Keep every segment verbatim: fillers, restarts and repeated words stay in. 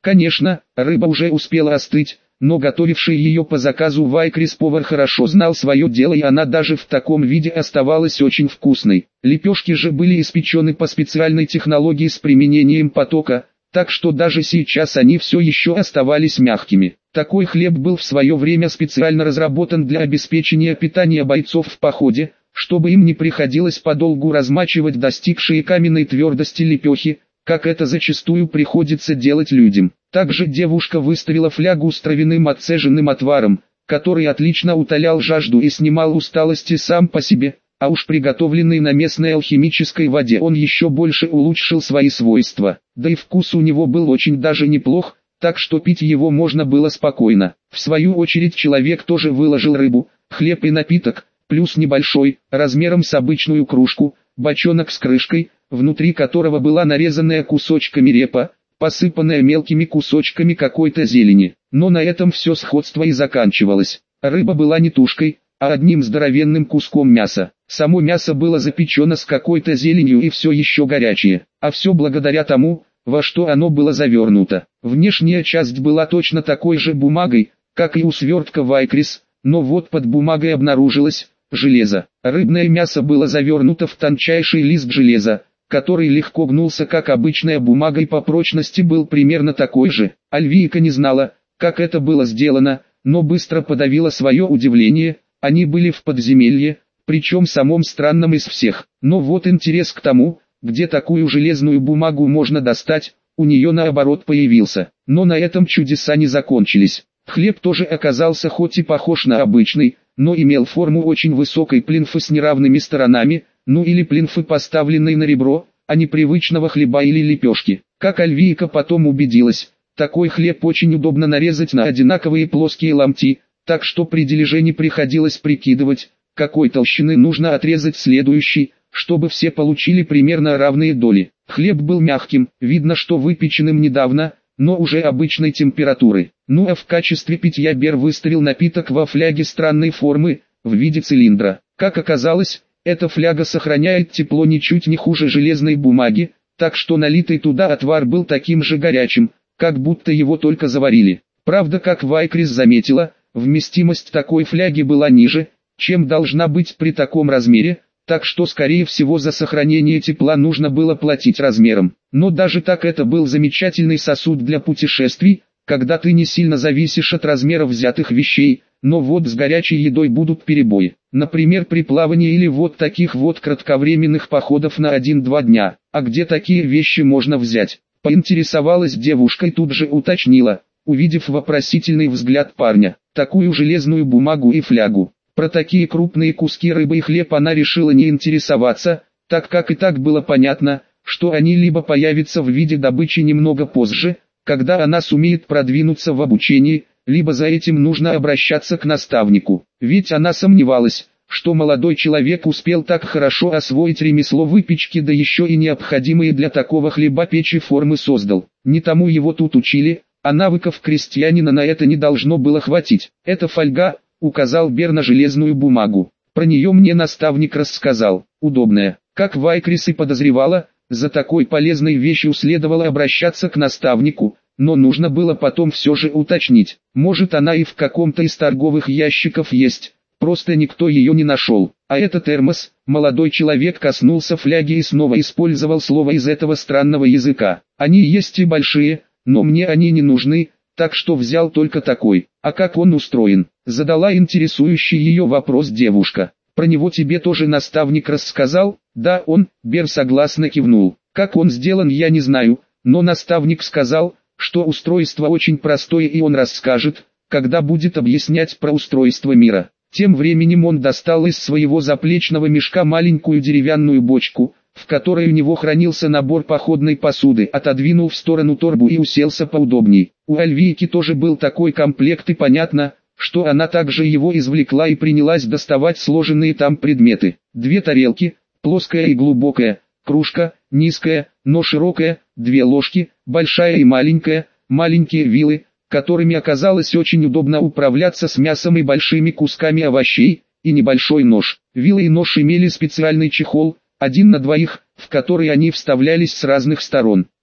Конечно, рыба уже успела остыть, но готовивший ее по заказу Вайкрис повар хорошо знал свое дело, и она даже в таком виде оставалась очень вкусной. Лепешки же были испечены по специальной технологии с применением потока, так что даже сейчас они все еще оставались мягкими. Такой хлеб был в свое время специально разработан для обеспечения питания бойцов в походе, чтобы им не приходилось подолгу размачивать достигшие каменной твердости лепехи, как это зачастую приходится делать людям. Также девушка выставила флягу с травяным отцеженным отваром, который отлично утолял жажду и снимал усталости сам по себе, а уж приготовленный на местной алхимической воде он еще больше улучшил свои свойства. Да и вкус у него был очень даже неплох, так что пить его можно было спокойно. В свою очередь человек тоже выложил рыбу, хлеб и напиток, плюс небольшой, размером с обычную кружку, бочонок с крышкой, внутри которого была нарезанная кусочками репа, посыпанная мелкими кусочками какой-то зелени. Но на этом все сходство и заканчивалось. Рыба была не тушкой, а одним здоровенным куском мяса. Само мясо было запечено с какой-то зеленью и все еще горячее, а все благодаря тому, во что оно было завернуто. Внешняя часть была точно такой же бумагой, как и у свертка Вайкрис, но вот под бумагой обнаружилось железо. Рыбное мясо было завернуто в тончайший лист железа, который легко гнулся, как обычная бумага, и по прочности был примерно такой же. Альвийка не знала, как это было сделано, но быстро подавила свое удивление. Они были в подземелье, причем самом странном из всех. Но вот интерес к тому, где такую железную бумагу можно достать, у нее наоборот появился. Но на этом чудеса не закончились. Хлеб тоже оказался хоть и похож на обычный, но имел форму очень высокой плинфы с неравными сторонами, ну или плинфы, поставленной на ребро, а не привычного хлеба или лепешки. Как Альвийка потом убедилась, такой хлеб очень удобно нарезать на одинаковые плоские ломти, так что при дележе не приходилось прикидывать, какой толщины нужно отрезать следующий, чтобы все получили примерно равные доли. Хлеб был мягким, видно, что выпеченным недавно, но уже обычной температуры. Ну а в качестве питья Бер выставил напиток во фляге странной формы, в виде цилиндра. Как оказалось, эта фляга сохраняет тепло ничуть не хуже железной бумаги, так что налитый туда отвар был таким же горячим, как будто его только заварили. Правда, как Вайкрис заметила, вместимость такой фляги была ниже, чем должна быть при таком размере, так что скорее всего за сохранение тепла нужно было платить размером. Но даже так это был замечательный сосуд для путешествий, когда ты не сильно зависишь от размера взятых вещей, но вот с горячей едой будут перебои. Например, при плавании или вот таких вот кратковременных походов на один-два дня. А где такие вещи можно взять? Поинтересовалась девушка и тут же уточнила, увидев вопросительный взгляд парня. Такую железную бумагу и флягу. Про такие крупные куски рыбы и хлеб она решила не интересоваться, так как и так было понятно, что они либо появятся в виде добычи немного позже, когда она сумеет продвинуться в обучении, либо за этим нужно обращаться к наставнику. Ведь она сомневалась, что молодой человек успел так хорошо освоить ремесло выпечки, да еще и необходимые для такого хлеба печи формы создал. Не тому его тут учили, а навыков крестьянина на это не должно было хватить. Это фольга, указал Бер на железную бумагу. Про нее мне наставник рассказал. Удобная. Как Вайкрис и подозревала, за такой полезной вещью следовало обращаться к наставнику, но нужно было потом все же уточнить. Может, она и в каком-то из торговых ящиков есть, просто никто ее не нашел. А это термос. Молодой человек коснулся фляги и снова использовал слово из этого странного языка. Они есть и большие, но мне они не нужны, так что взял только такой. А как он устроен? Задала интересующий ее вопрос девушка. Про него тебе тоже наставник рассказал? Да, он, Бер согласно кивнул. Как он сделан, я не знаю, но наставник сказал, что устройство очень простое, и он расскажет, когда будет объяснять про устройство мира. Тем временем он достал из своего заплечного мешка маленькую деревянную бочку, в которой у него хранился набор походной посуды, отодвинул в сторону торбу и уселся поудобней. У Альвийки тоже был такой комплект, и понятно, что она также его извлекла и принялась доставать сложенные там предметы. Две тарелки, плоская и глубокая, кружка, низкая, но широкая, две ложки, большая и маленькая, маленькие вилы, которыми оказалось очень удобно управляться с мясом и большими кусками овощей, и небольшой нож. Вилы и нож имели специальный чехол, один на двоих, в который они вставлялись с разных сторон.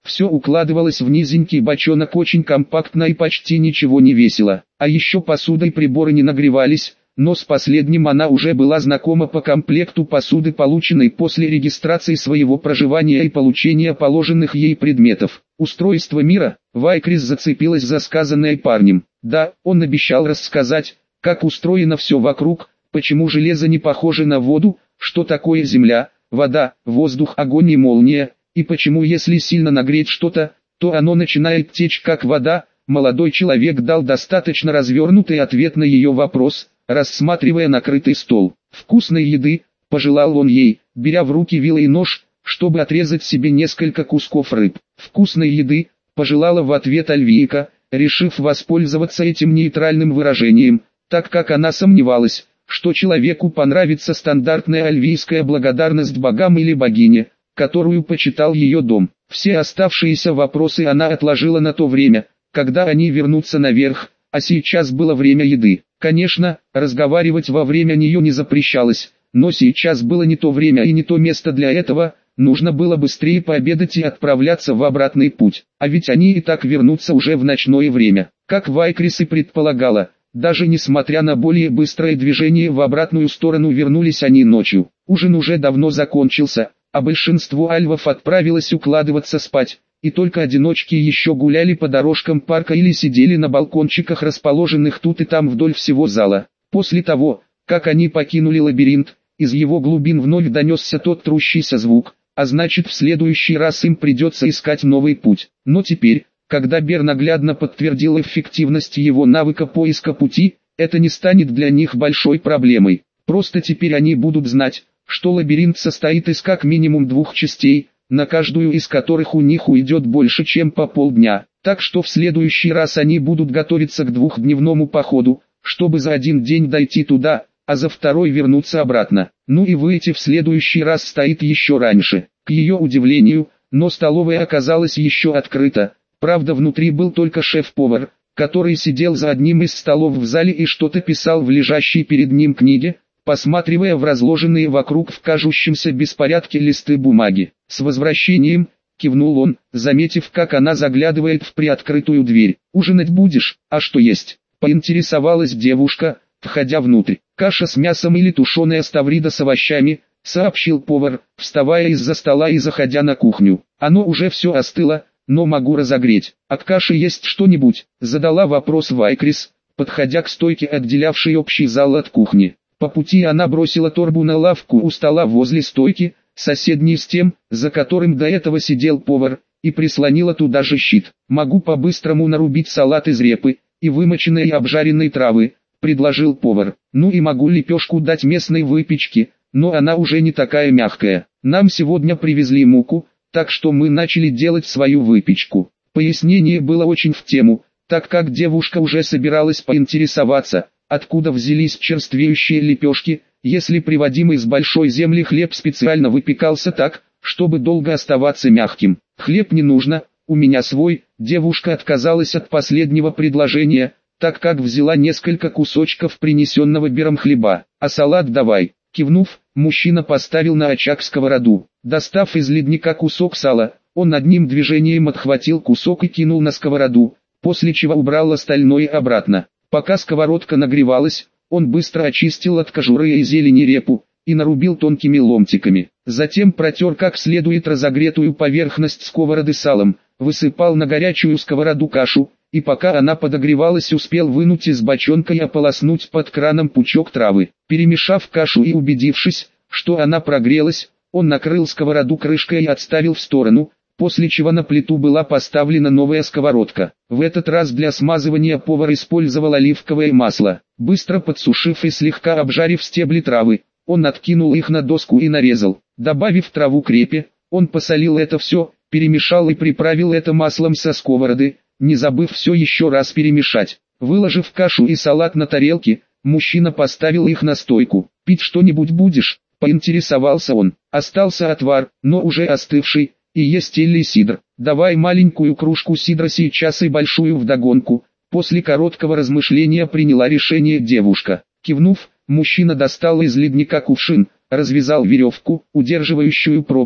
Все укладывалось в низенький бочонок очень компактно и почти ничего не весило. А еще посуда и приборы не нагревались, но с последним она уже была знакома по комплекту посуды, полученной после регистрации своего проживания и получения положенных ей предметов. Устройство мира, Вайкрис зацепилась за сказанное парнем. Да, он обещал рассказать, как устроено все вокруг, почему железо не похоже на воду, что такое земля, вода, воздух, огонь и молния, и почему если сильно нагреть что-то, то оно начинает течь как вода. Молодой человек дал достаточно развернутый ответ на ее вопрос, рассматривая накрытый стол. «Вкусной еды», — пожелал он ей, беря в руки вилы и нож, чтобы отрезать себе несколько кусков рыб. «Вкусной еды», — пожелала в ответ Альвийка, решив воспользоваться этим нейтральным выражением, так как она сомневалась, что человеку понравится стандартная альвийская благодарность богам или богине, которую почитал ее дом. Все оставшиеся вопросы она отложила на то время, когда они вернутся наверх, а сейчас было время еды. Конечно, разговаривать во время нее не запрещалось, но сейчас было не то время и не то место для этого, нужно было быстрее пообедать и отправляться в обратный путь. А ведь они и так вернутся уже в ночное время. Как Вайкрис и предполагала, даже несмотря на более быстрое движение в обратную сторону, вернулись они ночью. Ужин уже давно закончился, а большинство альвов отправилось укладываться спать, и только одиночки еще гуляли по дорожкам парка или сидели на балкончиках, расположенных тут и там вдоль всего зала. После того, как они покинули лабиринт, из его глубин вновь донесся тот трущийся звук, а значит в следующий раз им придется искать новый путь. Но теперь, когда Бер наглядно подтвердил эффективность его навыка поиска пути, это не станет для них большой проблемой. Просто теперь они будут знать, что лабиринт состоит из как минимум двух частей, на каждую из которых у них уйдет больше чем по полдня. Так что в следующий раз они будут готовиться к двухдневному походу, чтобы за один день дойти туда, а за второй вернуться обратно. Ну и выйти в следующий раз стоит еще раньше. К ее удивлению, но столовая оказалась еще открыта. Правда, внутри был только шеф-повар, который сидел за одним из столов в зале и что-то писал в лежащей перед ним книге, посматривая в разложенные вокруг в кажущемся беспорядке листы бумаги. «С возвращением», — кивнул он, заметив, как она заглядывает в приоткрытую дверь. «Ужинать будешь? А что есть?» — поинтересовалась девушка, входя внутрь. «Каша с мясом или тушеная ставрида с овощами», — сообщил повар, вставая из-за стола и заходя на кухню. «Оно уже все остыло, но могу разогреть. От каши есть что-нибудь?» — задала вопрос Вайкрис, подходя к стойке, отделявшей общий зал от кухни. По пути она бросила торбу на лавку у стола возле стойки, соседней с тем, за которым до этого сидел повар, и прислонила туда же щит. «Могу по-быстрому нарубить салат из репы и вымоченной и обжаренной травы», — предложил повар. «Ну и могу лепешку дать местной выпечки, но она уже не такая мягкая. Нам сегодня привезли муку, так что мы начали делать свою выпечку». Пояснение было очень в тему, так как девушка уже собиралась поинтересоваться, откуда взялись черствеющие лепешки, если приводимый с большой земли хлеб специально выпекался так, чтобы долго оставаться мягким. «Хлеб не нужно, у меня свой». Девушка отказалась от последнего предложения, так как взяла несколько кусочков принесенного Бером хлеба. «А салат давай». Кивнув, мужчина поставил на очаг сковороду. Достав из ледника кусок сала, он одним движением отхватил кусок и кинул на сковороду, после чего убрал остальное обратно. Пока сковородка нагревалась, он быстро очистил от кожуры и зелени репу и нарубил тонкими ломтиками. Затем протер как следует разогретую поверхность сковороды салом, высыпал на горячую сковороду кашу, и пока она подогревалась, успел вынуть из бочонка и ополоснуть под краном пучок травы. Перемешав кашу и убедившись, что она прогрелась, он накрыл сковороду крышкой и отставил в сторону, после чего на плиту была поставлена новая сковородка. В этот раз для смазывания повар использовал оливковое масло. Быстро подсушив и слегка обжарив стебли травы, он откинул их на доску и нарезал. Добавив траву к репе, он посолил это все, перемешал и приправил это маслом со сковороды, не забыв все еще раз перемешать. Выложив кашу и салат на тарелки, мужчина поставил их на стойку. «Пить что-нибудь будешь?» — поинтересовался он. Остался отвар, но уже остывший, и есть или сидр. «Давай маленькую кружку сидра сейчас и большую вдогонку». После короткого размышления приняла решение девушка. Кивнув, мужчина достал из ледника кувшин, развязал веревку, удерживающую пробку,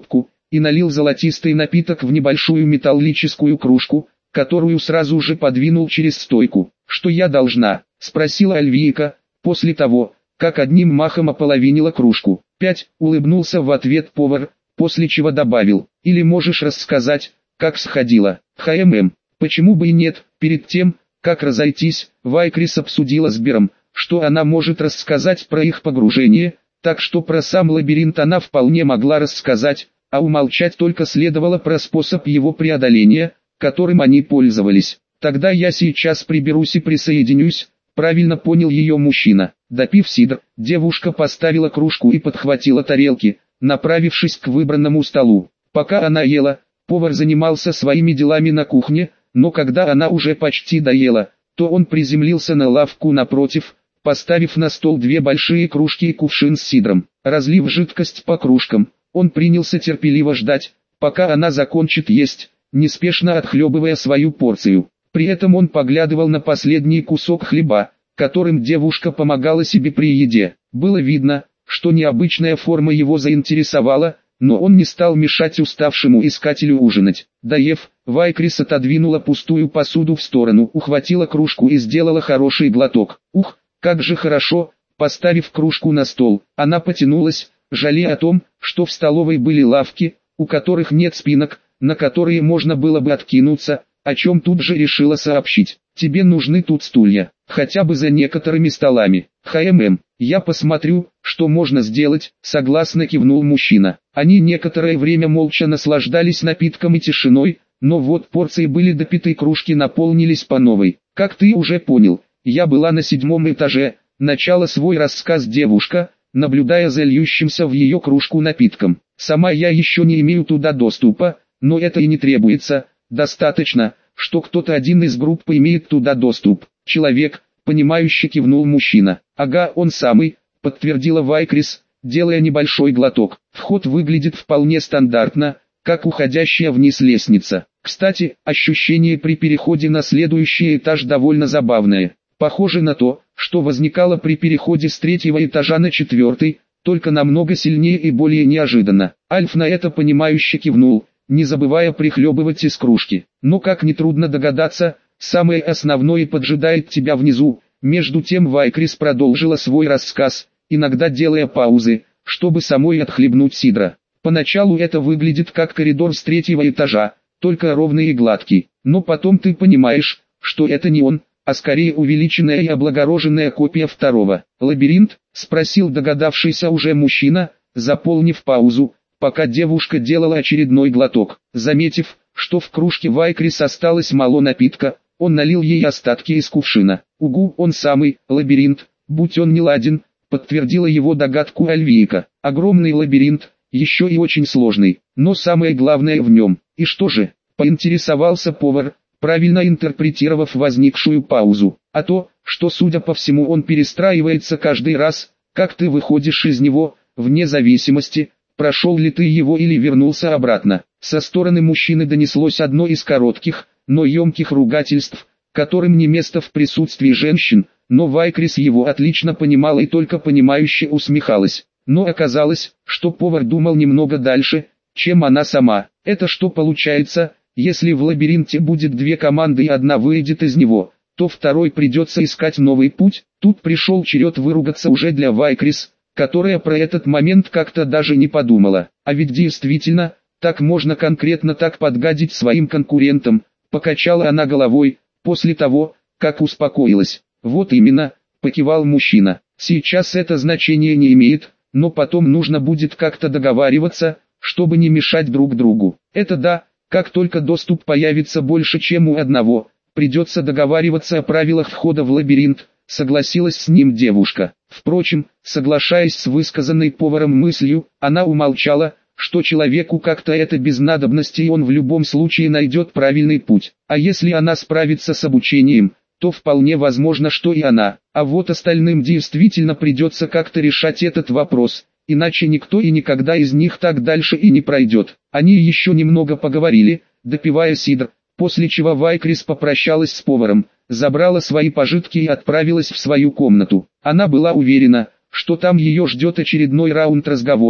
и налил золотистый напиток в небольшую металлическую кружку, которую сразу же подвинул через стойку. «Что я должна?» – спросила Альвийка, после того, как одним махом ополовинила кружку. «Пять», – улыбнулся в ответ повар, после чего добавил: «Или можешь рассказать, как сходила?» «Хмм, почему бы и нет?» Перед тем, как разойтись, Вайкрис обсудила с Бером, что она может рассказать про их погружение, так что про сам лабиринт она вполне могла рассказать, а умолчать только следовало про способ его преодоления, которым они пользовались. «Тогда я сейчас приберусь и присоединюсь», правильно понял ее мужчина. Допив сидр, девушка поставила кружку и подхватила тарелки, направившись к выбранному столу. Пока она ела, повар занимался своими делами на кухне, но когда она уже почти доела, то он приземлился на лавку напротив, поставив на стол две большие кружки и кувшин с сидром. Разлив жидкость по кружкам, он принялся терпеливо ждать, пока она закончит есть, неспешно отхлебывая свою порцию. При этом он поглядывал на последний кусок хлеба, которым девушка помогала себе при еде. Было видно, что необычная форма его заинтересовала, но он не стал мешать уставшему искателю ужинать. Доев, Вайкрис отодвинула пустую посуду в сторону, ухватила кружку и сделала хороший глоток. Ух, как же хорошо! Поставив кружку на стол, она потянулась, жалея о том, что в столовой были лавки, у которых нет спинок, на которые можно было бы откинуться, о чем тут же решила сообщить. «Тебе нужны тут стулья, хотя бы за некоторыми столами». «Хмм, я посмотрю, что можно сделать», согласно кивнул мужчина. Они некоторое время молча наслаждались напитком и тишиной, но вот порции были допиты, кружки наполнились по новой. «Как ты уже понял, я была на седьмом этаже», начала свой рассказ девушка, наблюдая за льющимся в ее кружку напитком. «Сама я еще не имею туда доступа, но это и не требуется. Достаточно, что кто-то один из группы имеет туда доступ». «Человек», понимающе кивнул мужчина. «Ага, он самый», подтвердила Вайкрис, делая небольшой глоток. «Вход выглядит вполне стандартно, как уходящая вниз лестница. Кстати, ощущение при переходе на следующий этаж довольно забавное. Похоже на то, что возникало при переходе с третьего этажа на четвертый, только намного сильнее и более неожиданно». Альф на это понимающе кивнул, не забывая прихлебывать из кружки. «Но как нетрудно догадаться, самое основное поджидает тебя внизу». Между тем Вайкрис продолжила свой рассказ, иногда делая паузы, чтобы самой отхлебнуть сидра. «Поначалу это выглядит как коридор с третьего этажа, только ровный и гладкий. Но потом ты понимаешь, что это не он, а скорее увеличенная и облагороженная копия второго». «Лабиринт?» – спросил догадавшийся уже мужчина, заполнив паузу, пока девушка делала очередной глоток. Заметив, что в кружке Вайкрис осталось мало напитка, он налил ей остатки из кувшина. «Угу, он самый, лабиринт, будь он не ладен», подтвердила его догадку Альвийка. «Огромный лабиринт, еще и очень сложный, но самое главное в нем». «И что же?» – поинтересовался повар, правильно интерпретировав возникшую паузу. «А то, что судя по всему он перестраивается каждый раз, как ты выходишь из него, вне зависимости, прошел ли ты его или вернулся обратно». Со стороны мужчины донеслось одно из коротких, но емких ругательств, которым не место в присутствии женщин, но Вайкрис его отлично понимала и только понимающе усмехалась. Но оказалось, что повар думал немного дальше, чем она сама. «Это что получается, если в лабиринте будет две команды и одна выйдет из него, то второй придется искать новый путь?» Тут пришел черед выругаться уже для Вайкрис, которая про этот момент как-то даже не подумала. А ведь действительно, так можно конкретно так подгадить своим конкурентам, покачала она головой, после того, как успокоилась. «Вот именно», покивал мужчина, «сейчас это значение не имеет, но потом нужно будет как-то договариваться, чтобы не мешать друг другу». «Это да, как только доступ появится больше чем у одного, придется договариваться о правилах входа в лабиринт», согласилась с ним девушка. Впрочем, соглашаясь с высказанной поваром мыслью, она умолчала, что человеку как-то это без надобности и он в любом случае найдет правильный путь. А если она справится с обучением, то вполне возможно, что и она. А вот остальным действительно придется как-то решать этот вопрос, иначе никто и никогда из них так дальше и не пройдет. Они еще немного поговорили, допивая сидр, после чего Вайкрис попрощалась с поваром, забрала свои пожитки и отправилась в свою комнату. Она была уверена, что там ее ждет очередной раунд разговоров,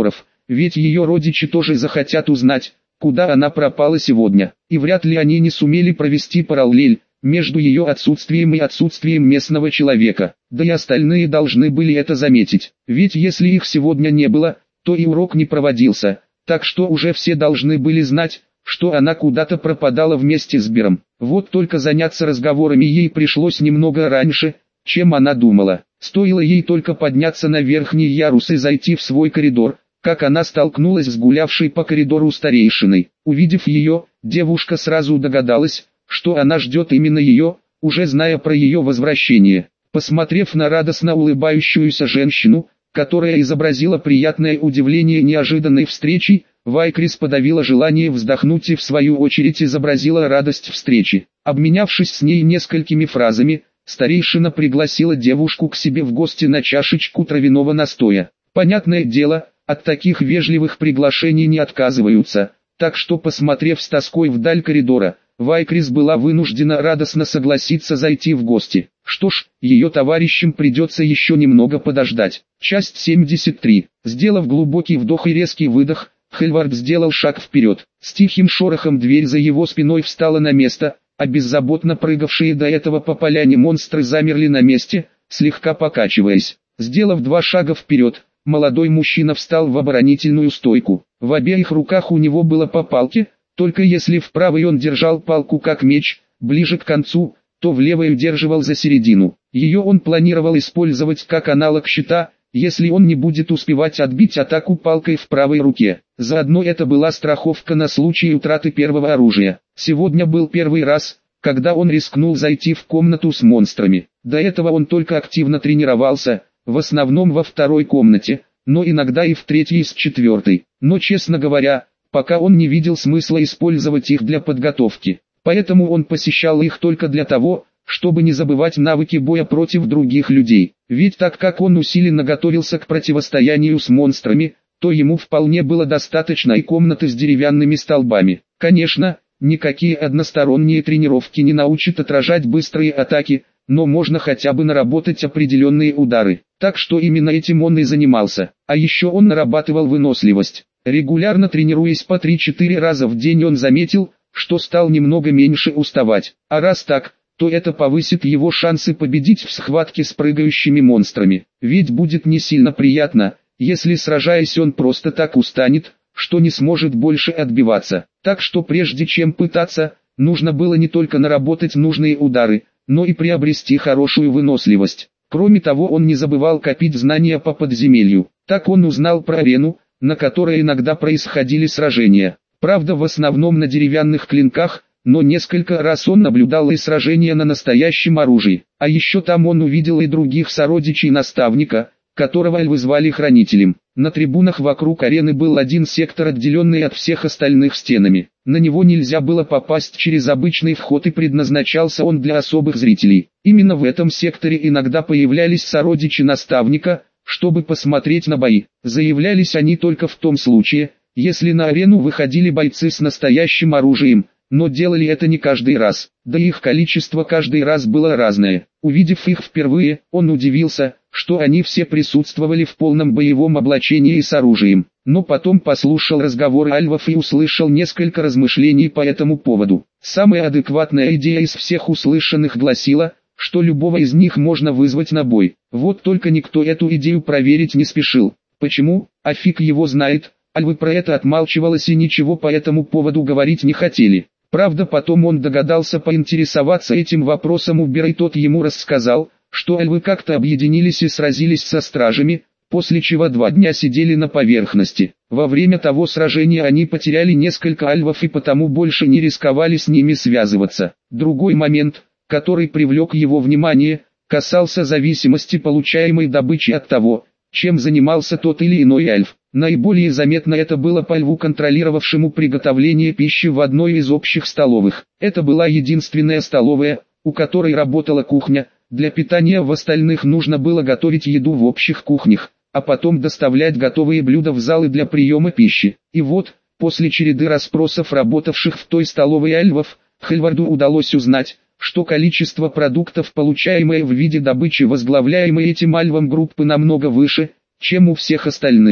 ведь ее родичи тоже захотят узнать, куда она пропала сегодня, и вряд ли они не сумели провести параллель между ее отсутствием и отсутствием местного человека, да и остальные должны были это заметить, ведь если их сегодня не было, то и урок не проводился, так что уже все должны были знать, что она куда-то пропадала вместе с Бером. Вот только заняться разговорами ей пришлось немного раньше, чем она думала. Стоило ей только подняться на верхний ярус и зайти в свой коридор, как она столкнулась с гулявшей по коридору старейшиной. Увидев ее, девушка сразу догадалась, что она ждет именно ее, уже зная про ее возвращение. Посмотрев на радостно улыбающуюся женщину, которая изобразила приятное удивление неожиданной встречи, Вайкрис подавила желание вздохнуть и в свою очередь изобразила радость встречи. Обменявшись с ней несколькими фразами, старейшина пригласила девушку к себе в гости на чашечку травяного настоя. Понятное дело, от таких вежливых приглашений не отказываются, так что, посмотрев с тоской вдаль коридора, Вайкрис была вынуждена радостно согласиться зайти в гости. Что ж, ее товарищам придется еще немного подождать. Часть семьдесят три. Сделав глубокий вдох и резкий выдох, Хельвард сделал шаг вперед. С тихим шорохом дверь за его спиной встала на место, а беззаботно прыгавшие до этого по поляне монстры замерли на месте, слегка покачиваясь. Сделав два шага вперед, молодой мужчина встал в оборонительную стойку. В обеих руках у него было по палке, только если в правой он держал палку как меч, ближе к концу, то в левой удерживал за середину. Ее он планировал использовать как аналог щита, если он не будет успевать отбить атаку палкой в правой руке. Заодно это была страховка на случай утраты первого оружия. Сегодня был первый раз, когда он рискнул зайти в комнату с монстрами. До этого он только активно тренировался, в основном во второй комнате, но иногда и в третьей с четвертой. Но, честно говоря, пока он не видел смысла использовать их для подготовки. Поэтому он посещал их только для того, чтобы не забывать навыки боя против других людей. Ведь так как он усиленно готовился к противостоянию с монстрами, то ему вполне было достаточно и комнаты с деревянными столбами. Конечно, никакие односторонние тренировки не научат отражать быстрые атаки, но можно хотя бы наработать определенные удары. Так что именно этим он и занимался. А еще он нарабатывал выносливость. Регулярно тренируясь по три-четыре раза в день, он заметил, что стал немного меньше уставать. А раз так, то это повысит его шансы победить в схватке с прыгающими монстрами. Ведь будет не сильно приятно, если сражаясь он просто так устанет, что не сможет больше отбиваться. Так что прежде чем пытаться, нужно было не только наработать нужные удары, но и приобрести хорошую выносливость. Кроме того, он не забывал копить знания по подземелью. Так он узнал про арену, на которой иногда происходили сражения. Правда, в основном на деревянных клинках, но несколько раз он наблюдал и сражения на настоящем оружии. А еще там он увидел и других сородичей наставника, которого эльвы звали Хранителем. На трибунах вокруг арены был один сектор, отделенный от всех остальных стенами. На него нельзя было попасть через обычный вход, и предназначался он для особых зрителей. Именно в этом секторе иногда появлялись сородичи наставника, чтобы посмотреть на бои. Заявлялись они только в том случае, если на арену выходили бойцы с настоящим оружием, но делали это не каждый раз, да и их количество каждый раз было разное. Увидев их впервые, он удивился, что они все присутствовали в полном боевом облачении и с оружием. Но потом послушал разговоры альвов и услышал несколько размышлений по этому поводу. Самая адекватная идея из всех услышанных гласила, что любого из них можно вызвать на бой. Вот только никто эту идею проверить не спешил. Почему? А фиг его знает. Альвы про это отмалчивалась и ничего по этому поводу говорить не хотели. Правда, потом он догадался поинтересоваться этим вопросом у Бера, и тот ему рассказал, что альвы как-то объединились и сразились со стражами, после чего два дня сидели на поверхности. Во время того сражения они потеряли несколько альвов и потому больше не рисковали с ними связываться. Другой момент, который привлек его внимание, касался зависимости получаемой добычи от того, чем занимался тот или иной альф. Наиболее заметно это было по льву, контролировавшему приготовление пищи в одной из общих столовых. Это была единственная столовая, у которой работала кухня. Для питания в остальных нужно было готовить еду в общих кухнях, а потом доставлять готовые блюда в залы для приема пищи. И вот, после череды расспросов работавших в той столовой альвов, Хельварду удалось узнать, что количество продуктов, получаемое в виде добычи возглавляемой этим альвом группы, намного выше, чем у всех остальных.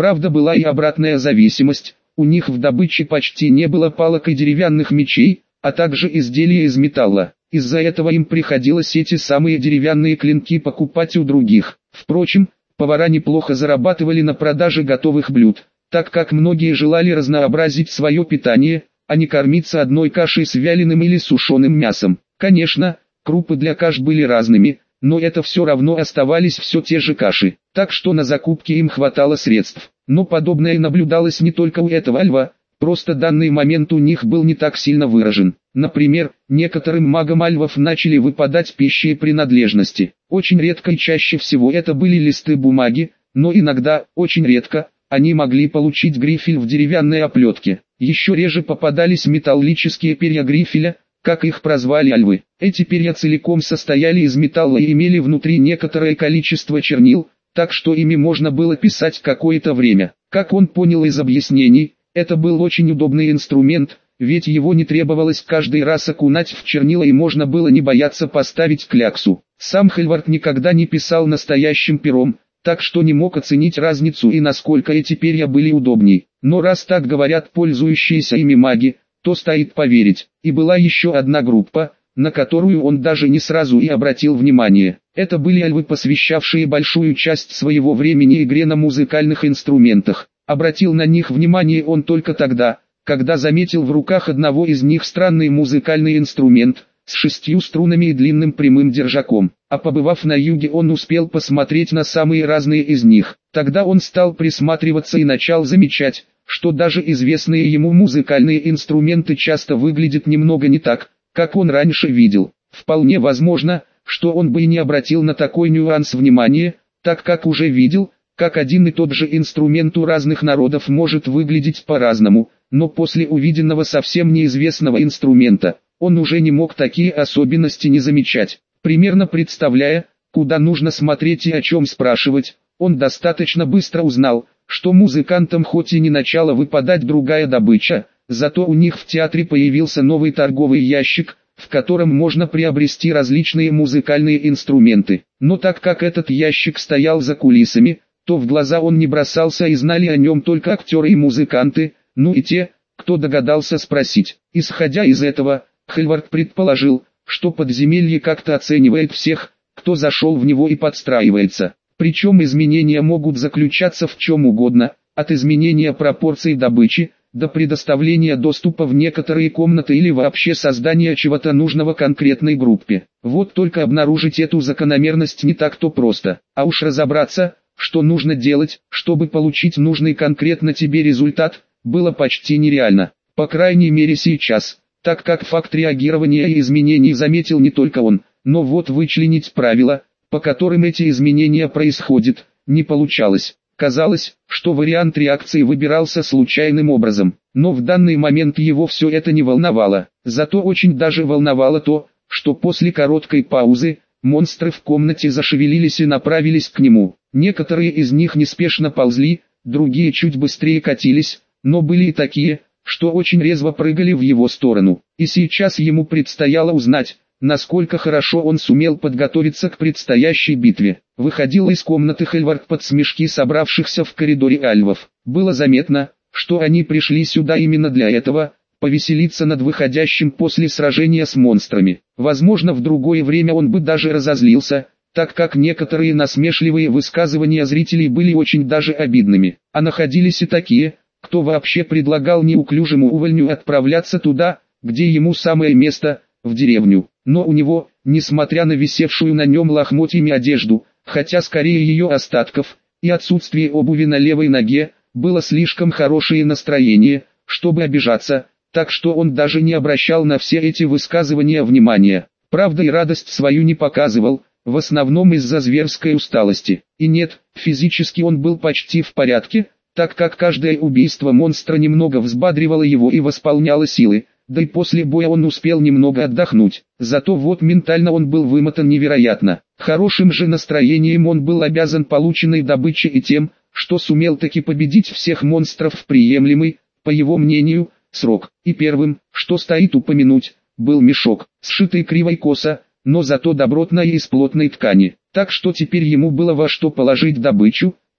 Правда, была и обратная зависимость, у них в добыче почти не было палок и деревянных мечей, а также изделия из металла. Из-за этого им приходилось эти самые деревянные клинки покупать у других. Впрочем, повара неплохо зарабатывали на продаже готовых блюд, так как многие желали разнообразить свое питание, а не кормиться одной кашей с вяленым или сушеным мясом. Конечно, крупы для каш были разными, но это все равно оставались все те же каши, так что на закупки им хватало средств. Но подобное наблюдалось не только у этого льва, просто данный момент у них был не так сильно выражен. Например, некоторым магам альвов начали выпадать пищи и принадлежности. Очень редко и чаще всего это были листы бумаги, но иногда, очень редко, они могли получить грифель в деревянной оплетке. Еще реже попадались металлические перья грифеля, как их прозвали альвы. Эти перья целиком состояли из металла и имели внутри некоторое количество чернил, так что ими можно было писать какое-то время. Как он понял из объяснений, это был очень удобный инструмент, ведь его не требовалось каждый раз окунать в чернила и можно было не бояться поставить кляксу. Сам Хельвард никогда не писал настоящим пером, так что не мог оценить разницу и насколько эти перья были удобней. Но раз так говорят пользующиеся ими маги, то стоит поверить. И была еще одна группа, на которую он даже не сразу и обратил внимание. Это были альвы, посвящавшие большую часть своего времени игре на музыкальных инструментах. Обратил на них внимание он только тогда, когда заметил в руках одного из них странный музыкальный инструмент, с шестью струнами и длинным прямым держаком. А побывав на юге, он успел посмотреть на самые разные из них. Тогда он стал присматриваться и начал замечать, что даже известные ему музыкальные инструменты часто выглядят немного не так, как он раньше видел. Вполне возможно, что он бы и не обратил на такой нюанс внимания, так как уже видел, как один и тот же инструмент у разных народов может выглядеть по-разному, но после увиденного совсем неизвестного инструмента, он уже не мог такие особенности не замечать. Примерно представляя, куда нужно смотреть и о чем спрашивать, он достаточно быстро узнал, что музыкантам хоть и не начала выпадать другая добыча, зато у них в театре появился новый торговый ящик, в котором можно приобрести различные музыкальные инструменты. Но так как этот ящик стоял за кулисами, то в глаза он не бросался и знали о нем только актеры и музыканты, ну и те, кто догадался спросить. Исходя из этого, Хельвард предположил, что подземелье как-то оценивает всех, кто зашел в него и подстраивается. Причем изменения могут заключаться в чем угодно, от изменения пропорций добычи, до предоставления доступа в некоторые комнаты или вообще создания чего-то нужного конкретной группе. Вот только обнаружить эту закономерность не так-то просто, а уж разобраться, что нужно делать, чтобы получить нужный конкретно тебе результат, было почти нереально. По крайней мере сейчас, так как факт реагирования и изменений заметил не только он, но вот вычленить правила, по которым эти изменения происходят, не получалось. Казалось, что вариант реакции выбирался случайным образом, но в данный момент его все это не волновало. Зато очень даже волновало то, что после короткой паузы, монстры в комнате зашевелились и направились к нему. Некоторые из них неспешно ползли, другие чуть быстрее катились, но были и такие, что очень резво прыгали в его сторону. И сейчас ему предстояло узнать, насколько хорошо он сумел подготовиться к предстоящей битве. Выходил из комнаты Хельвард под смешки собравшихся в коридоре альвов. Было заметно, что они пришли сюда именно для этого, повеселиться над выходящим после сражения с монстрами. Возможно, в другое время он бы даже разозлился, так как некоторые насмешливые высказывания зрителей были очень даже обидными. А находились и такие, кто вообще предлагал неуклюжему увольню отправляться туда, где ему самое место, в деревню. Но у него, несмотря на висевшую на нем лохмотьями одежду, хотя скорее ее остатков, и отсутствие обуви на левой ноге, было слишком хорошее настроение, чтобы обижаться, так что он даже не обращал на все эти высказывания внимания. Правда, и радость свою не показывал, в основном из-за зверской усталости. И нет, физически он был почти в порядке, так как каждое убийство монстра немного взбадривало его и восполняло силы, да и после боя он успел немного отдохнуть. Зато вот ментально он был вымотан невероятно. Хорошим же настроением он был обязан полученной добыче и тем, что сумел таки победить всех монстров в приемлемый, по его мнению, срок. И первым, что стоит упомянуть, был мешок, сшитый криво-косо, но зато добротно и из плотной ткани. Так что теперь ему было во что положить добычу,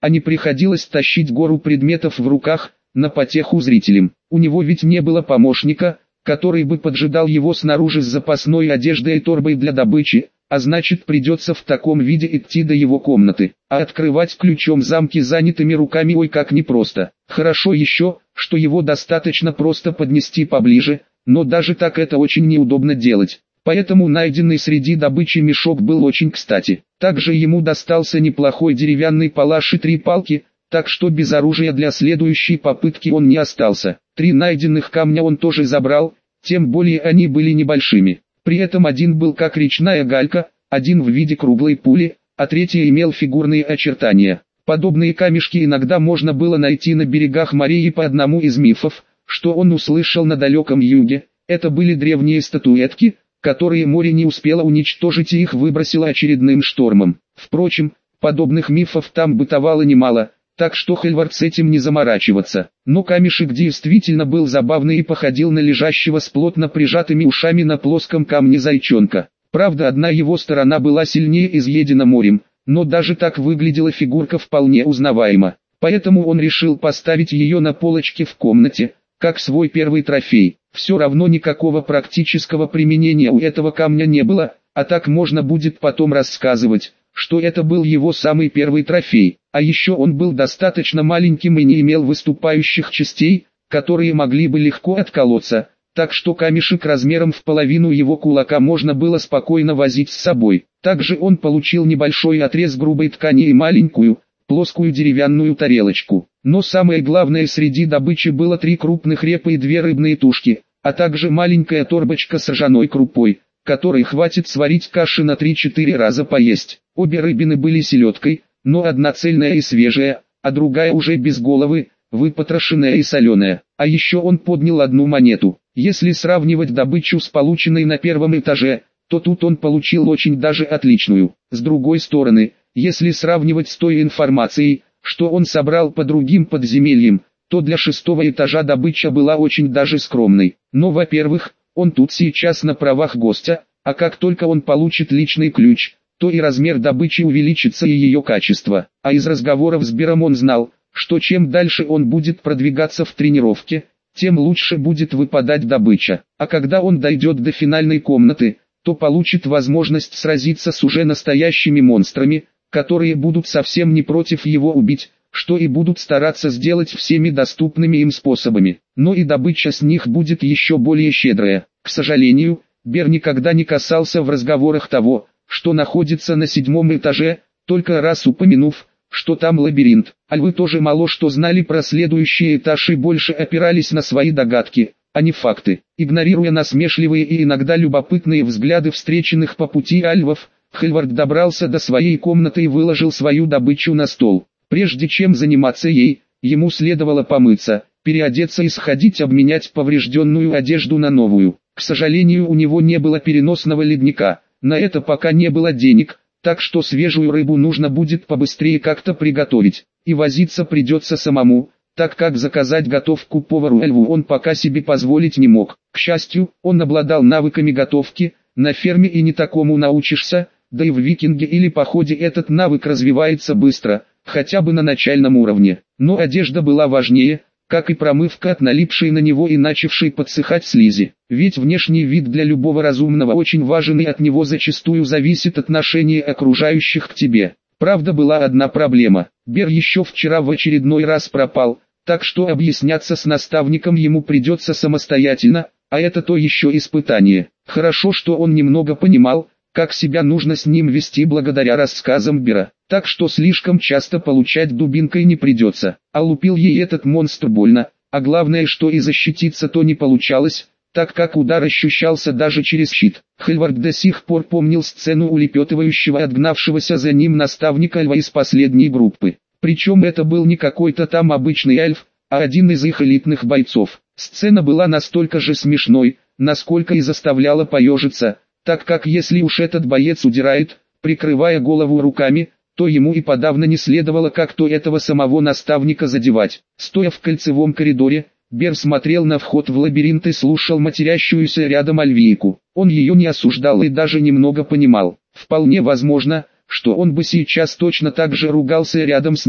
а не приходилось тащить гору предметов в руках, на потеху зрителям. У него ведь не было помощника, который бы поджидал его снаружи с запасной одеждой и торбой для добычи, а значит придется в таком виде идти до его комнаты, а открывать ключом замки занятыми руками ой как непросто. Хорошо еще, что его достаточно просто поднести поближе, но даже так это очень неудобно делать. Поэтому найденный среди добычи мешок был очень кстати. Также ему достался неплохой деревянный палаш и три палки, так что без оружия для следующей попытки он не остался. Три найденных камня он тоже забрал, тем более они были небольшими. При этом один был как речная галька, один в виде круглой пули, а третий имел фигурные очертания. Подобные камешки иногда можно было найти на берегах морей, и по одному из мифов, что он услышал на далеком юге, это были древние статуэтки, которые море не успело уничтожить и их выбросило очередным штормом. Впрочем, подобных мифов там бытовало немало, так что Хельвард с этим не заморачиваться. Но камешек действительно был забавный и походил на лежащего с плотно прижатыми ушами на плоском камне зайчонка. Правда, одна его сторона была сильнее изъедена морем, но даже так выглядела фигурка вполне узнаваемо. Поэтому он решил поставить ее на полочке в комнате, как свой первый трофей. Все равно никакого практического применения у этого камня не было, а так можно будет потом рассказывать, что это был его самый первый трофей, а еще он был достаточно маленьким и не имел выступающих частей, которые могли бы легко отколоться, так что камешек размером в половину его кулака можно было спокойно возить с собой. Также он получил небольшой отрез грубой ткани и маленькую, плоскую деревянную тарелочку. Но самое главное среди добычи было три крупных репа и две рыбные тушки, а также маленькая торбочка с ржаной крупой, которой хватит сварить каши на три-четыре раза поесть. Обе рыбины были селедкой, но одна цельная и свежая, а другая уже без головы, выпотрошенная и соленая. А еще он поднял одну монету. Если сравнивать добычу с полученной на первом этаже, то тут он получил очень даже отличную. С другой стороны, если сравнивать с той информацией, что он собрал по другим подземельям, то для шестого этажа добыча была очень даже скромной. Но, во-первых, он тут сейчас на правах гостя, а как только он получит личный ключ, то и размер добычи увеличится и ее качество. А из разговоров с Бером он знал, что чем дальше он будет продвигаться в тренировке, тем лучше будет выпадать добыча. А когда он дойдет до финальной комнаты, то получит возможность сразиться с уже настоящими монстрами, которые будут совсем не против его убить, что и будут стараться сделать всеми доступными им способами. Но и добыча с них будет еще более щедрая. К сожалению, Бер никогда не касался в разговорах того, что находится на седьмом этаже, только раз упомянув, что там лабиринт. А львы тоже мало что знали про следующий этаж и больше опирались на свои догадки, а не факты. Игнорируя насмешливые и иногда любопытные взгляды встреченных по пути альвов, Хельвард добрался до своей комнаты и выложил свою добычу на стол. Прежде чем заниматься ей, ему следовало помыться, переодеться и сходить обменять поврежденную одежду на новую. К сожалению, у него не было переносного ледника, на это пока не было денег, так что свежую рыбу нужно будет побыстрее как-то приготовить, и возиться придется самому, так как заказать готовку повару-эльву он пока себе позволить не мог. К счастью, он обладал навыками готовки, на ферме и не такому научишься, да и в викинге или походе этот навык развивается быстро, хотя бы на начальном уровне. Но одежда была важнее, как и промывка от налипшей на него и начавшей подсыхать слизи. Ведь внешний вид для любого разумного очень важен, и от него зачастую зависит отношение окружающих к тебе. Правда, была одна проблема. Бер еще вчера в очередной раз пропал, так что объясняться с наставником ему придется самостоятельно, а это то еще испытание. Хорошо, что он немного понимал, как себя нужно с ним вести благодаря рассказам Бера, так что слишком часто получать дубинкой не придется. А лупил ей этот монстр больно, а главное, что и защититься-то не получалось, так как удар ощущался даже через щит. Хельвард до сих пор помнил сцену улепетывающего отгнавшегося за ним наставника эльфа из последней группы. Причем это был не какой-то там обычный эльф, а один из их элитных бойцов. Сцена была настолько же смешной, насколько и заставляла поежиться, так как если уж этот боец удирает, прикрывая голову руками, то ему и подавно не следовало как-то этого самого наставника задевать. Стоя в кольцевом коридоре, Бер смотрел на вход в лабиринт и слушал матерящуюся рядом Альвийку. Он ее не осуждал и даже немного понимал. Вполне возможно, что он бы сейчас точно так же ругался рядом с ней,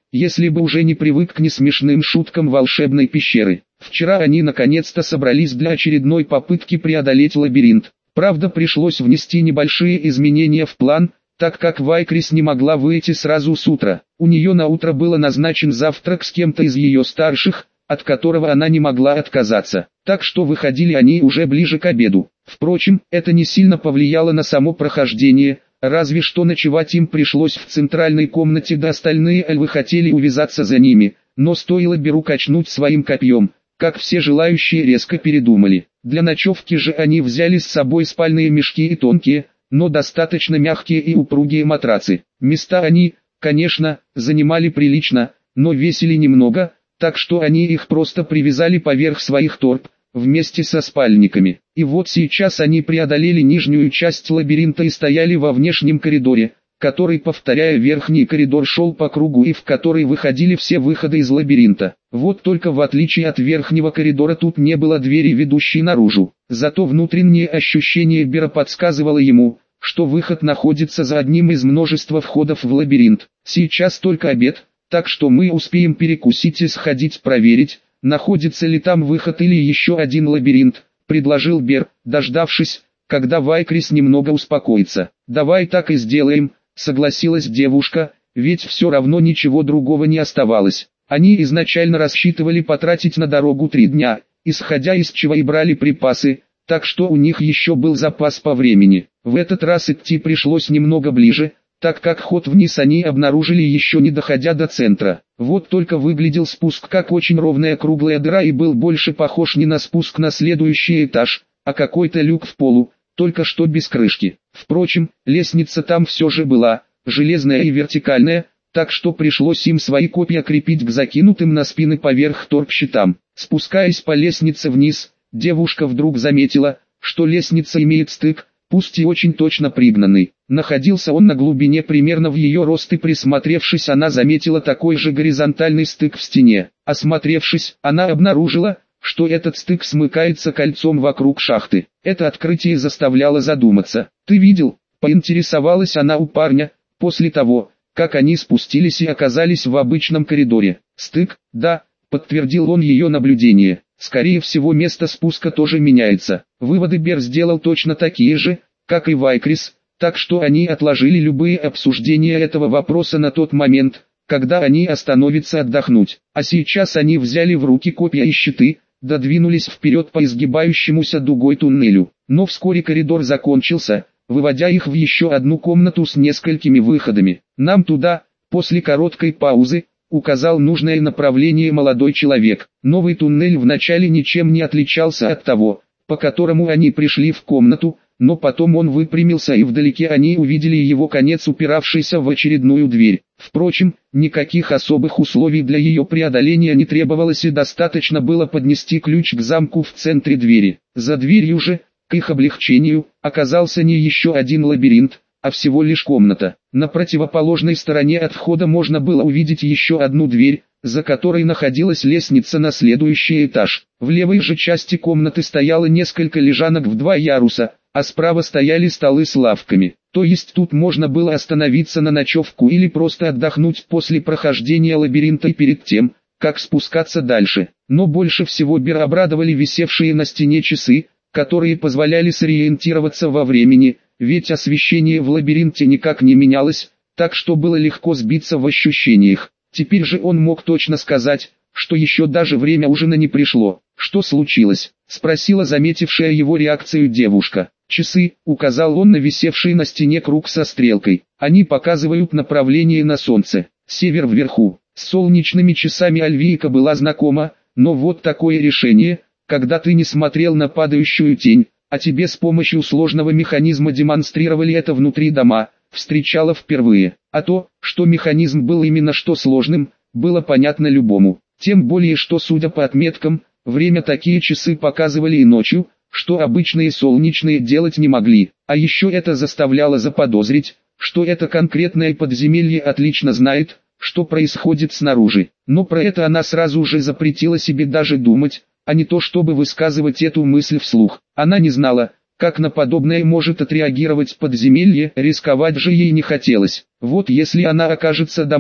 если бы уже не привык к несмешным шуткам волшебной пещеры. Вчера они наконец-то собрались для очередной попытки преодолеть лабиринт. Правда, пришлось внести небольшие изменения в план, так как Вайкрис не могла выйти сразу с утра. У нее на утро было назначен завтрак с кем-то из ее старших, от которого она не могла отказаться. Так что выходили они уже ближе к обеду. Впрочем, это не сильно повлияло на само прохождение, разве что ночевать им пришлось в центральной комнате, да остальные эльвы хотели увязаться за ними, но стоило Беру качнуть своим копьем, как все желающие резко передумали. Для ночевки же они взяли с собой спальные мешки и тонкие, но достаточно мягкие и упругие матрацы. Места они, конечно, занимали прилично, но весили немного, так что они их просто привязали поверх своих торб, вместе со спальниками. И вот сейчас они преодолели нижнюю часть лабиринта и стояли во внешнем коридоре, который, повторяя верхний коридор, шел по кругу и в который выходили все выходы из лабиринта. Вот только в отличие от верхнего коридора тут не было двери, ведущей наружу. Зато внутреннее ощущение Бера подсказывало ему, что выход находится за одним из множества входов в лабиринт. Сейчас только обед, так что мы успеем перекусить и сходить проверить, находится ли там выход или еще один лабиринт, предложил Бер, дождавшись, когда Вайкрис немного успокоится. «Давай так и сделаем», — согласилась девушка, ведь все равно ничего другого не оставалось. Они изначально рассчитывали потратить на дорогу три дня, исходя из чего и брали припасы, так что у них еще был запас по времени. В этот раз идти пришлось немного ближе, так как ход вниз они обнаружили еще не доходя до центра. Вот только выглядел спуск как очень ровная круглая дыра и был больше похож не на спуск на следующий этаж, а какой-то люк в полу, только что без крышки. Впрочем, лестница там все же была, железная и вертикальная, так что пришлось им свои копья крепить к закинутым на спины поверх торп щитам. Спускаясь по лестнице вниз, девушка вдруг заметила, что лестница имеет стык, пусть и очень точно пригнанный. Находился он на глубине примерно в ее рост, и присмотревшись, она заметила такой же горизонтальный стык в стене. Осмотревшись, она обнаружила, что этот стык смыкается кольцом вокруг шахты. Это открытие заставляло задуматься. «Ты видел?» — поинтересовалась она у парня, после того, как они спустились и оказались в обычном коридоре. «Стык, да», — подтвердил он ее наблюдение. «Скорее всего, место спуска тоже меняется». Выводы Бер сделал точно такие же, как и Вайкрис, так что они отложили любые обсуждения этого вопроса на тот момент, когда они остановятся отдохнуть. А сейчас они взяли в руки копья и щиты, додвинулись вперед по изгибающемуся дугой туннелю. Но вскоре коридор закончился, выводя их в еще одну комнату с несколькими выходами. «Нам туда», — после короткой паузы, указал нужное направление молодой человек. Новый туннель вначале ничем не отличался от того, по которому они пришли в комнату, но потом он выпрямился и вдалеке они увидели его конец, упиравшийся в очередную дверь. Впрочем, никаких особых условий для ее преодоления не требовалось, и достаточно было поднести ключ к замку в центре двери. За дверью же, к их облегчению, оказался не еще один лабиринт, а всего лишь комната. На противоположной стороне от входа можно было увидеть еще одну дверь, за которой находилась лестница на следующий этаж. В левой же части комнаты стояло несколько лежанок в два яруса, а справа стояли столы с лавками. То есть тут можно было остановиться на ночевку или просто отдохнуть после прохождения лабиринта и перед тем, как спускаться дальше. Но больше всего Бера обрадовали висевшие на стене часы, которые позволяли сориентироваться во времени, ведь освещение в лабиринте никак не менялось, так что было легко сбиться в ощущениях. Теперь же он мог точно сказать, что еще даже время ужина не пришло. «Что случилось?» — спросила заметившая его реакцию девушка. «Часы», — указал он на висевший на стене круг со стрелкой. «Они показывают направление на солнце. Север вверху». С солнечными часами Альвийка была знакома, но вот такое решение, когда ты не смотрел на падающую тень, а тебе с помощью сложного механизма демонстрировали это внутри дома, встречала впервые. А то, что механизм был именно что сложным, было понятно любому. Тем более, что, судя по отметкам, время такие часы показывали и ночью, что обычные солнечные делать не могли. А еще это заставляло заподозрить, что это конкретное подземелье отлично знает, что происходит снаружи. Но про это она сразу же запретила себе даже думать, а не то чтобы высказывать эту мысль вслух. Она не знала, как на подобное может отреагировать подземелье, рисковать же ей не хотелось. Вот если она окажется дома,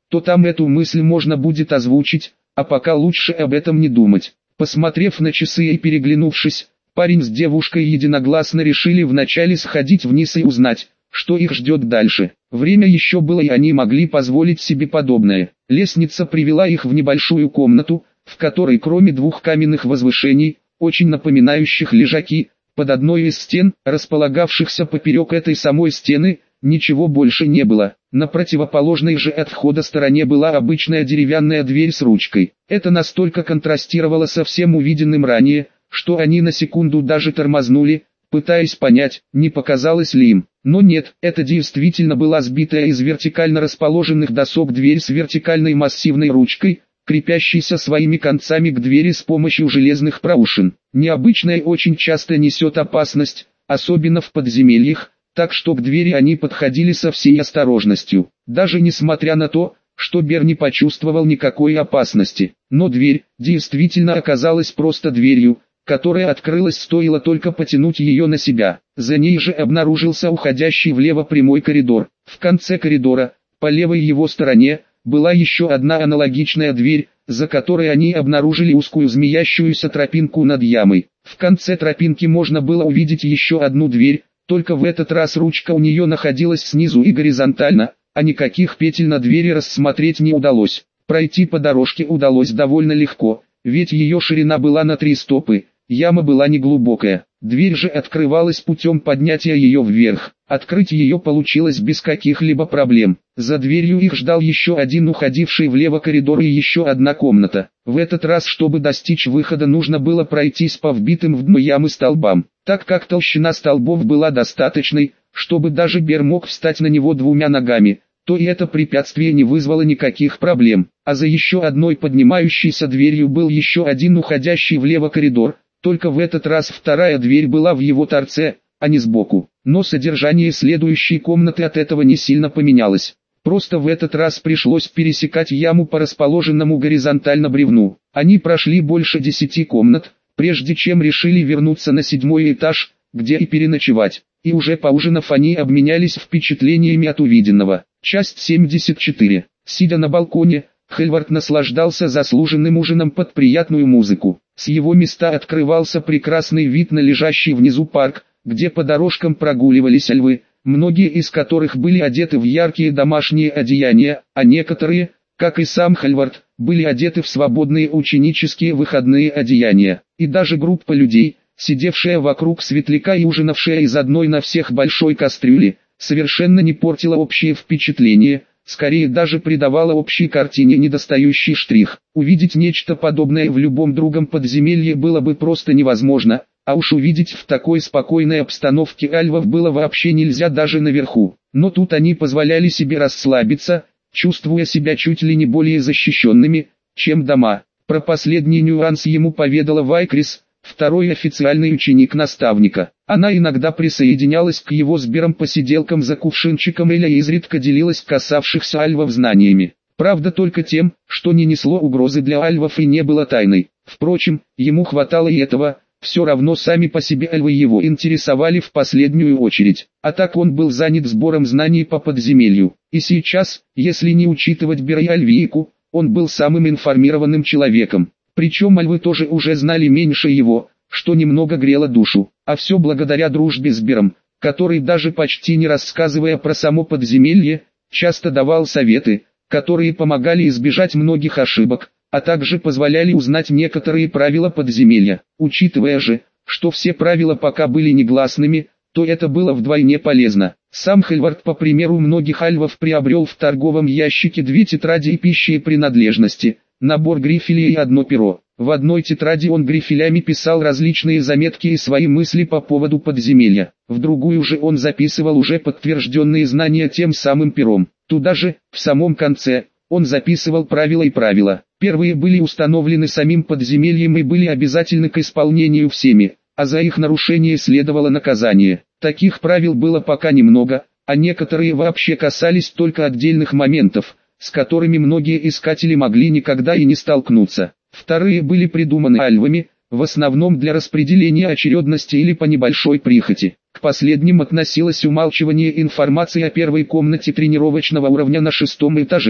то там эту мысль можно будет озвучить, а пока лучше об этом не думать. Посмотрев на часы и переглянувшись, парень с девушкой единогласно решили вначале сходить вниз и узнать, что их ждет дальше. Время еще было, и они могли позволить себе подобное. Лестница привела их в небольшую комнату, в которой кроме двух каменных возвышений, очень напоминающих лежаки, под одной из стен, располагавшихся поперек этой самой стены, ничего больше не было. На противоположной же от входа стороне была обычная деревянная дверь с ручкой. Это настолько контрастировало со всем увиденным ранее, что они на секунду даже тормознули, пытаясь понять, не показалось ли им. Но нет, это действительно была сбитая из вертикально расположенных досок дверь с вертикальной массивной ручкой, крепящейся своими концами к двери с помощью железных проушин. Необычная очень часто несет опасность, особенно в подземельях, так что к двери они подходили со всей осторожностью, даже несмотря на то, что Бер не почувствовал никакой опасности. Но дверь действительно оказалась просто дверью, которая открылась, стоило только потянуть ее на себя. За ней же обнаружился уходящий влево прямой коридор. В конце коридора, по левой его стороне, была еще одна аналогичная дверь, за которой они обнаружили узкую змеящуюся тропинку над ямой. В конце тропинки можно было увидеть еще одну дверь, только в этот раз ручка у нее находилась снизу и горизонтально, а никаких петель на двери рассмотреть не удалось. Пройти по дорожке удалось довольно легко, ведь ее ширина была на три стопы, яма была неглубокая. Дверь же открывалась путем поднятия ее вверх. Открыть ее получилось без каких-либо проблем. За дверью их ждал еще один уходивший влево коридор и еще одна комната. В этот раз, чтобы достичь выхода, нужно было пройтись по вбитым в дно ямы столбам. Так как толщина столбов была достаточной, чтобы даже Бер мог встать на него двумя ногами, то и это препятствие не вызвало никаких проблем. А за еще одной поднимающейся дверью был еще один уходящий влево коридор, только в этот раз вторая дверь была в его торце, а не сбоку. Но содержание следующей комнаты от этого не сильно поменялось. Просто в этот раз пришлось пересекать яму по расположенному горизонтально бревну. Они прошли больше десяти комнат, прежде чем решили вернуться на седьмой этаж, где и переночевать. И уже поужинав, они обменялись впечатлениями от увиденного. Часть семьдесят четыре. Сидя на балконе, Хельвард наслаждался заслуженным ужином под приятную музыку. С его места открывался прекрасный вид на лежащий внизу парк, где по дорожкам прогуливались львы, многие из которых были одеты в яркие домашние одеяния, а некоторые, как и сам Хельвард, были одеты в свободные ученические выходные одеяния. И даже группа людей, сидевшая вокруг светляка и ужинавшая из одной на всех большой кастрюли, совершенно не портила общее впечатление, скорее даже придавала общей картине недостающий штрих. Увидеть нечто подобное в любом другом подземелье было бы просто невозможно, а уж увидеть в такой спокойной обстановке альвов было вообще нельзя даже наверху. Но тут они позволяли себе расслабиться, чувствуя себя чуть ли не более защищенными, чем дома. Про последний нюанс ему поведала Вайкрис, второй официальный ученик наставника. Она иногда присоединялась к его с Бером посиделкам за кувшинчиком или изредка делилась касавшихся альвов знаниями. Правда, только тем, что не несло угрозы для альвов и не было тайной. Впрочем, ему хватало и этого, все равно сами по себе альвы его интересовали в последнюю очередь. А так он был занят сбором знаний по подземелью. И сейчас, если не учитывать Бера и Альвийку, он был самым информированным человеком. Причем альвы тоже уже знали меньше его, что немного грело душу. А все благодаря дружбе с Бером, который даже почти не рассказывая про само подземелье, часто давал советы, которые помогали избежать многих ошибок, а также позволяли узнать некоторые правила подземелья. Учитывая же, что все правила пока были негласными, то это было вдвойне полезно. Сам Хельвард, по примеру многих альвов, приобрел в торговом ящике две тетради и пищи и принадлежности, набор грифелей и одно перо. В одной тетради он грифелями писал различные заметки и свои мысли по поводу подземелья. В другую же он записывал уже подтвержденные знания тем самым пером. Туда же, в самом конце, он записывал правила и правила. Первые были установлены самим подземельем и были обязательны к исполнению всеми, а за их нарушение следовало наказание. Таких правил было пока немного, а некоторые вообще касались только отдельных моментов, с которыми многие искатели могли никогда и не столкнуться. Вторые были придуманы альвами, в основном для распределения очередности или по небольшой прихоти. К последним относилось умалчивание информации о первой комнате тренировочного уровня на шестом этаже.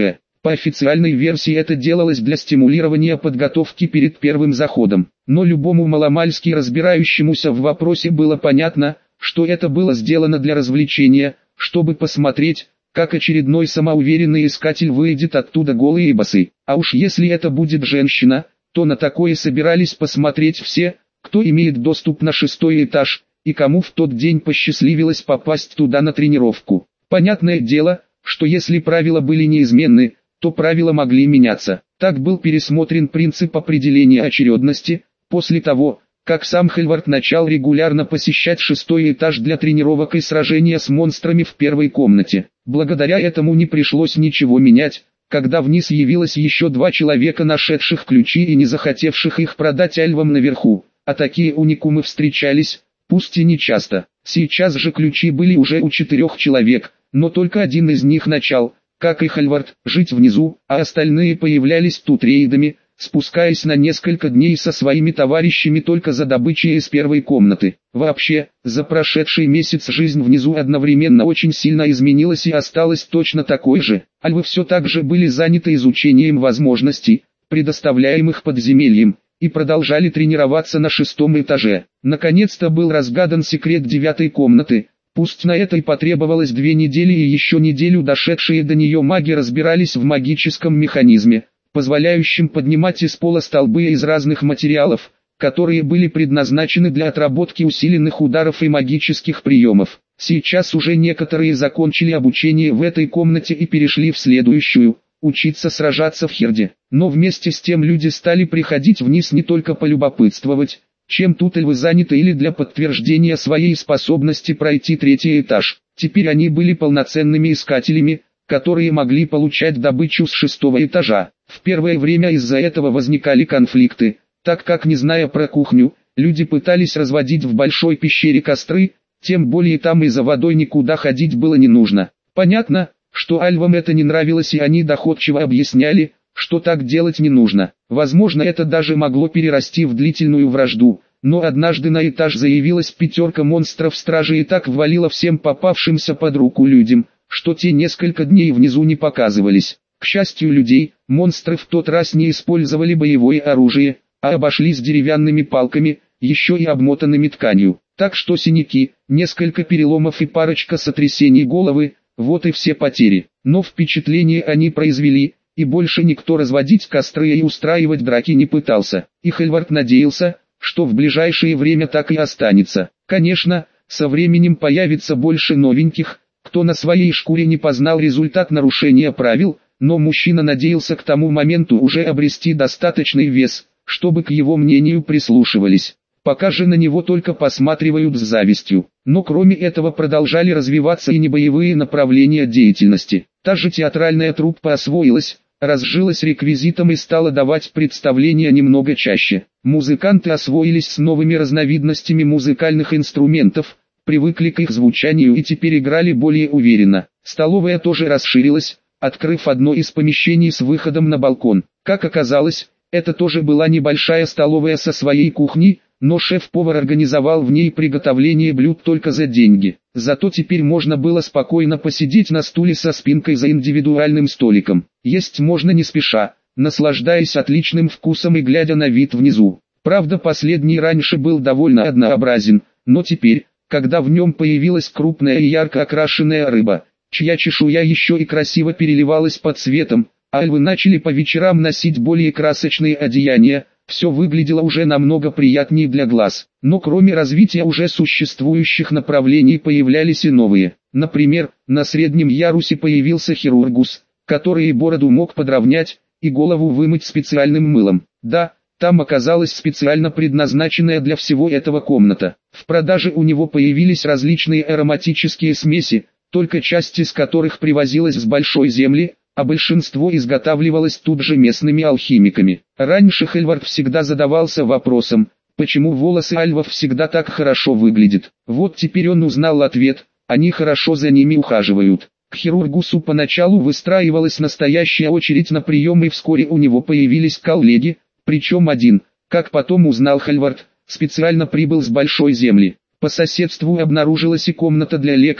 По официальной версии это делалось для стимулирования подготовки перед первым заходом. Но любому маломальски разбирающемуся в вопросе было понятно, что это было сделано для развлечения, чтобы посмотреть, как очередной самоуверенный искатель выйдет оттуда голый и босый. А уж если это будет женщина, то на такое собирались посмотреть все, кто имеет доступ на шестой этаж, и кому в тот день посчастливилось попасть туда на тренировку. Понятное дело, что если правила были неизменны, то правила могли меняться. Так был пересмотрен принцип определения очередности, после того, как сам Хельвард начал регулярно посещать шестой этаж для тренировок и сражения с монстрами в первой комнате. Благодаря этому не пришлось ничего менять, когда вниз явилось еще два человека, нашедших ключи и не захотевших их продать альвам наверху, а такие уникумы встречались, пусть и не часто. Сейчас же ключи были уже у четырех человек, но только один из них начал, как и Хельвард, жить внизу, а остальные появлялись тут рейдами, спускаясь на несколько дней со своими товарищами только за добычей из первой комнаты. Вообще, за прошедший месяц жизнь внизу одновременно очень сильно изменилась и осталась точно такой же. Альвы все так же были заняты изучением возможностей, предоставляемых подземельем, и продолжали тренироваться на шестом этаже. Наконец-то был разгадан секрет девятой комнаты. Пусть на это и потребовалось две недели, и еще неделю дошедшие до нее маги разбирались в магическом механизме, позволяющем поднимать из пола столбы из разных материалов, которые были предназначены для отработки усиленных ударов и магических приемов. Сейчас уже некоторые закончили обучение в этой комнате и перешли в следующую, учиться сражаться в Хирде. Но вместе с тем люди стали приходить вниз не только полюбопытствовать, чем тут эльвы заняты, или для подтверждения своей способности пройти третий этаж. Теперь они были полноценными искателями, которые могли получать добычу с шестого этажа. В первое время из-за этого возникали конфликты, так как, не зная про кухню, люди пытались разводить в большой пещере костры, тем более там и за водой никуда ходить было не нужно. Понятно, что альвам это не нравилось, и они доходчиво объясняли, что так делать не нужно. Возможно, это даже могло перерасти в длительную вражду, но однажды на этаж заявилась пятерка монстров-стражи и так ввалила всем попавшимся под руку людям, что те несколько дней внизу не показывались. К счастью людей, монстры в тот раз не использовали боевое оружие, а обошлись деревянными палками, еще и обмотанными тканью. Так что синяки, несколько переломов и парочка сотрясений головы, вот и все потери. Но впечатление они произвели, и больше никто разводить костры и устраивать драки не пытался. И Хельвард надеялся, что в ближайшее время так и останется. Конечно, со временем появится больше новеньких, кто на своей шкуре не познал результат нарушения правил, но мужчина надеялся к тому моменту уже обрести достаточный вес, чтобы к его мнению прислушивались. Пока же на него только посматривают с завистью. Но кроме этого продолжали развиваться и небоевые направления деятельности. Та же театральная труппа освоилась, разжилась реквизитом и стала давать представления немного чаще. Музыканты освоились с новыми разновидностями музыкальных инструментов, привыкли к их звучанию и теперь играли более уверенно. Столовая тоже расширилась, открыв одно из помещений с выходом на балкон. Как оказалось, это тоже была небольшая столовая со своей кухней, но шеф-повар организовал в ней приготовление блюд только за деньги. Зато теперь можно было спокойно посидеть на стуле со спинкой за индивидуальным столиком. Есть можно не спеша, наслаждаясь отличным вкусом и глядя на вид внизу. Правда, последний раньше был довольно однообразен, но теперь, когда в нем появилась крупная и ярко окрашенная рыба, чья чешуя еще и красиво переливалась под цветом, а альвы начали по вечерам носить более красочные одеяния, все выглядело уже намного приятнее для глаз. Но кроме развития уже существующих направлений появлялись и новые. Например, на среднем ярусе появился хирургус, который и бороду мог подровнять, и голову вымыть специальным мылом. Да, там оказалась специально предназначенная для всего этого комната. В продаже у него появились различные ароматические смеси, только часть из которых привозилась с большой земли, а большинство изготавливалось тут же местными алхимиками. Раньше Хельвард всегда задавался вопросом, почему волосы альвов всегда так хорошо выглядят. Вот теперь он узнал ответ, они хорошо за ними ухаживают. К хирургусу поначалу выстраивалась настоящая очередь на прием, и вскоре у него появились коллеги, причем один, как потом узнал Хельвард, специально прибыл с большой земли. По соседству обнаружилась и комната для лекарей,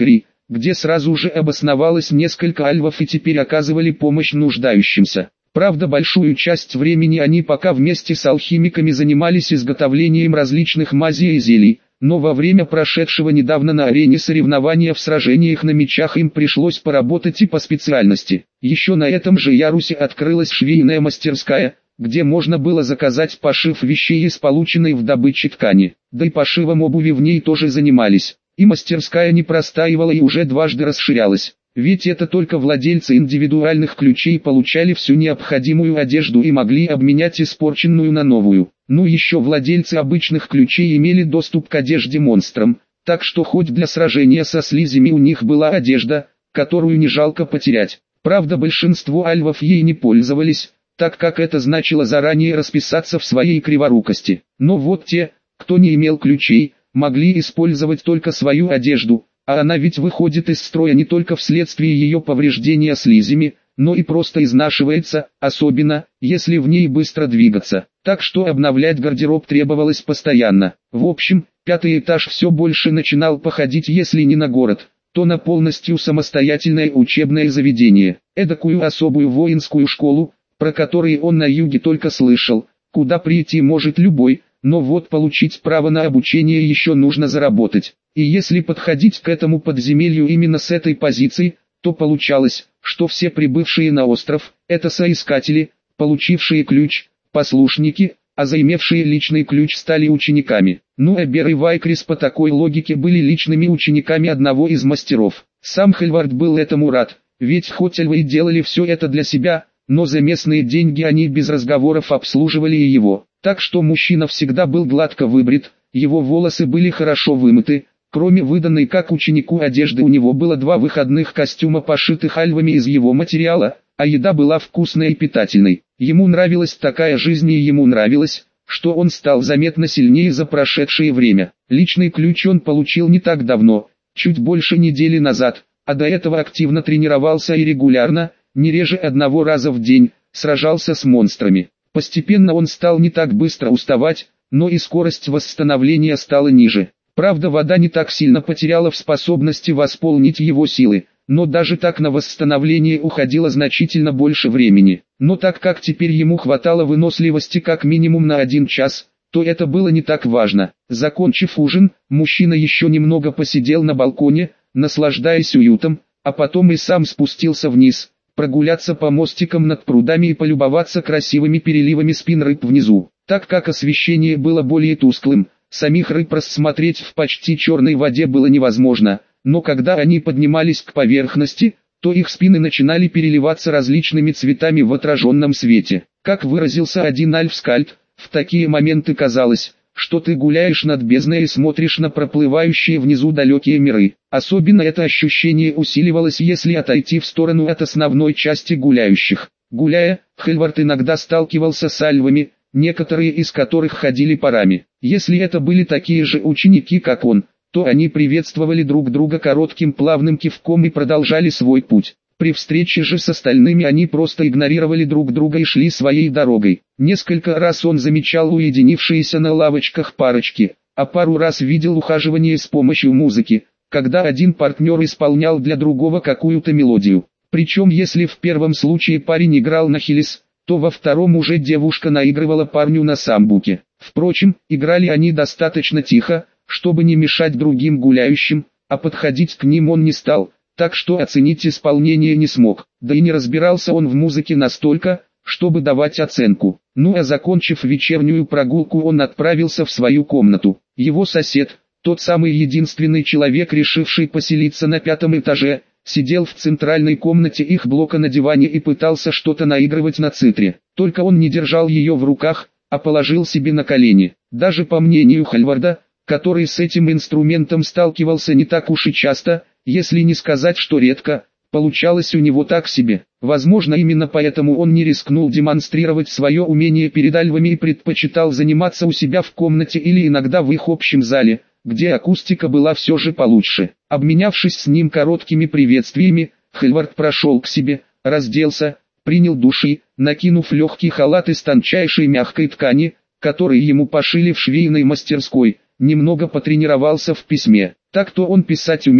где сразу же обосновалось несколько альвов и теперь оказывали помощь нуждающимся. Правда, большую часть времени они пока вместе с алхимиками занимались изготовлением различных мазей и зелий, но во время прошедшего недавно на арене соревнования в сражениях на мечах им пришлось поработать и по специальности. Еще на этом же ярусе открылась швейная мастерская, где можно было заказать пошив вещей из полученной в добыче ткани, да и пошивом обуви в ней тоже занимались. И мастерская не простаивала и уже дважды расширялась. Ведь это только владельцы индивидуальных ключей получали всю необходимую одежду и могли обменять испорченную на новую. Ну еще владельцы обычных ключей имели доступ к одежде монстрам, так что хоть для сражения со слизями у них была одежда, которую не жалко потерять. Правда, большинство альвов ей не пользовались, так как это значило заранее расписаться в своей криворукости. Но вот те, кто не имел ключей, могли использовать только свою одежду. А она ведь выходит из строя не только вследствие ее повреждения слизями, но и просто изнашивается, особенно, если в ней быстро двигаться. Так что обновлять гардероб требовалось постоянно. В общем, пятый этаж все больше начинал походить, если не на город, то на полностью самостоятельное учебное заведение. Эдакую особую воинскую школу, про которую он на юге только слышал, куда прийти может любой, но вот получить право на обучение еще нужно заработать. И если подходить к этому подземелью именно с этой позиции, то получалось, что все прибывшие на остров – это соискатели, получившие ключ, послушники, а заимевшие личный ключ стали учениками. Ну а Бер и Вайкрис по такой логике были личными учениками одного из мастеров. Сам Хельвард был этому рад, ведь хоть альвы и делали все это для себя, но за местные деньги они без разговоров обслуживали и его. Так что мужчина всегда был гладко выбрит, его волосы были хорошо вымыты. Кроме выданной как ученику одежды у него было два выходных костюма, пошитых альвами из его материала, а еда была вкусной и питательной. Ему нравилась такая жизнь и ему нравилось, что он стал заметно сильнее за прошедшее время. Личный ключ он получил не так давно, чуть больше недели назад, а до этого активно тренировался и регулярно, не реже одного раза в день, сражался с монстрами. Постепенно он стал не так быстро уставать, но и скорость восстановления стала ниже. Правда, вода не так сильно потеряла в способности восполнить его силы, но даже так на восстановление уходило значительно больше времени. Но так как теперь ему хватало выносливости как минимум на один час, то это было не так важно. Закончив ужин, мужчина еще немного посидел на балконе, наслаждаясь уютом, а потом и сам спустился вниз, прогуляться по мостикам над прудами и полюбоваться красивыми переливами спин рыб внизу. Так как освещение было более тусклым, самих рыб рассмотреть в почти черной воде было невозможно, но когда они поднимались к поверхности, то их спины начинали переливаться различными цветами в отраженном свете. Как выразился один альф-скальд, в такие моменты казалось, что ты гуляешь над бездной и смотришь на проплывающие внизу далекие миры. Особенно это ощущение усиливалось, если отойти в сторону от основной части гуляющих. Гуляя, Хельвард иногда сталкивался с альвами, некоторые из которых ходили парами. Если это были такие же ученики, как он, то они приветствовали друг друга коротким плавным кивком и продолжали свой путь. При встрече же с остальными они просто игнорировали друг друга и шли своей дорогой. Несколько раз он замечал уединившиеся на лавочках парочки, а пару раз видел ухаживание с помощью музыки, когда один партнер исполнял для другого какую-то мелодию. Причем если в первом случае парень играл на хилис, то во втором уже девушка наигрывала парню на самбуке. Впрочем, играли они достаточно тихо, чтобы не мешать другим гуляющим, а подходить к ним он не стал, так что оценить исполнение не смог, да и не разбирался он в музыке настолько, чтобы давать оценку. Ну а закончив вечернюю прогулку, он отправился в свою комнату. Его сосед, тот самый единственный человек, решивший поселиться на пятом этаже, сидел в центральной комнате их блока на диване и пытался что-то наигрывать на цитре. Только он не держал ее в руках, а положил себе на колени. Даже по мнению Хельварда, который с этим инструментом сталкивался не так уж и часто, если не сказать, что редко, получалось у него так себе. Возможно, именно поэтому он не рискнул демонстрировать свое умение перед альвами и предпочитал заниматься у себя в комнате или иногда в их общем зале, где акустика была все же получше. Обменявшись с ним короткими приветствиями, Хельвард прошел к себе, разделся, принял душ и, накинув легкий халат из тончайшей мягкой ткани, который ему пошили в швейной мастерской, немного потренировался в письме. Так-то он писать умел,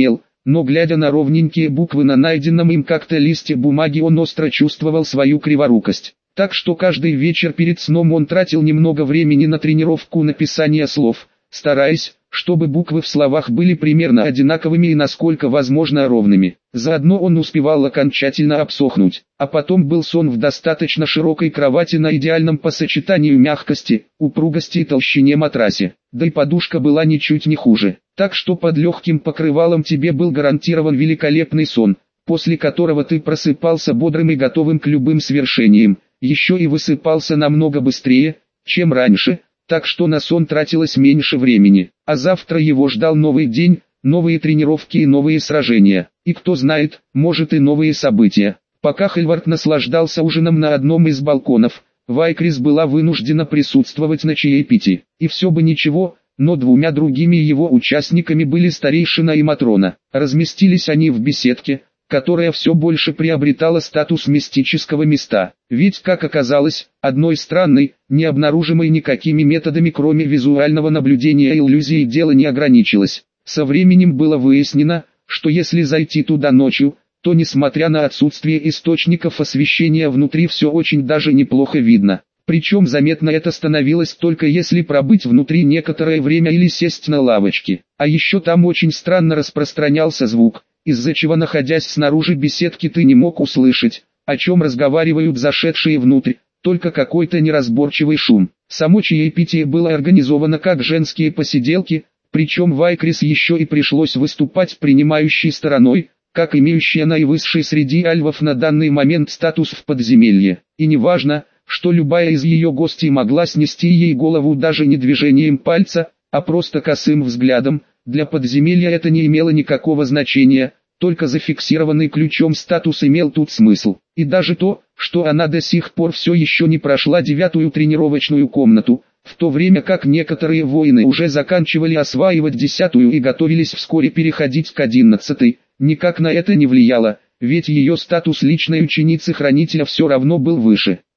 но глядя на ровненькие буквы на найденном им как-то листе бумаги, он остро чувствовал свою криворукость. Так что каждый вечер перед сном он тратил немного времени на тренировку написания слов, стараясь, чтобы буквы в словах были примерно одинаковыми и насколько возможно ровными. Заодно он успевал окончательно обсохнуть, а потом был сон в достаточно широкой кровати на идеальном по сочетанию мягкости, упругости и толщине матрасе. Да и подушка была ничуть не хуже, так что под легким покрывалом тебе был гарантирован великолепный сон, после которого ты просыпался бодрым и готовым к любым свершениям, еще и высыпался намного быстрее, чем раньше, так что на сон тратилось меньше времени, а завтра его ждал новый день, новые тренировки и новые сражения, и кто знает, может и новые события. Пока Хельвард наслаждался ужином на одном из балконов, Вайкрис была вынуждена присутствовать на чаепитии, и все бы ничего, но двумя другими его участниками были старейшина и Матрона. Разместились они в беседке, которая все больше приобретала статус мистического места. Ведь, как оказалось, одной странной, не обнаружимой никакими методами кроме визуального наблюдения и иллюзии дело не ограничилось. Со временем было выяснено, что если зайти туда ночью, то несмотря на отсутствие источников освещения внутри все очень даже неплохо видно. Причем заметно это становилось только если пробыть внутри некоторое время или сесть на лавочке. А еще там очень странно распространялся звук, из-за чего, находясь снаружи беседки, ты не мог услышать, о чем разговаривают зашедшие внутрь, только какой-то неразборчивый шум. Само чаепитие было организовано как женские посиделки, причем Вайкрис еще и пришлось выступать принимающей стороной, как имеющая наивысший среди альвов на данный момент статус в подземелье. И неважно, что любая из ее гостей могла снести ей голову даже не движением пальца, а просто косым взглядом, для подземелья это не имело никакого значения, только зафиксированный ключом статус имел тут смысл. И даже то, что она до сих пор все еще не прошла девятую тренировочную комнату, в то время как некоторые воины уже заканчивали осваивать десятую и готовились вскоре переходить к одиннадцатой, никак на это не влияло, ведь ее статус личной ученицы-хранителя все равно был выше.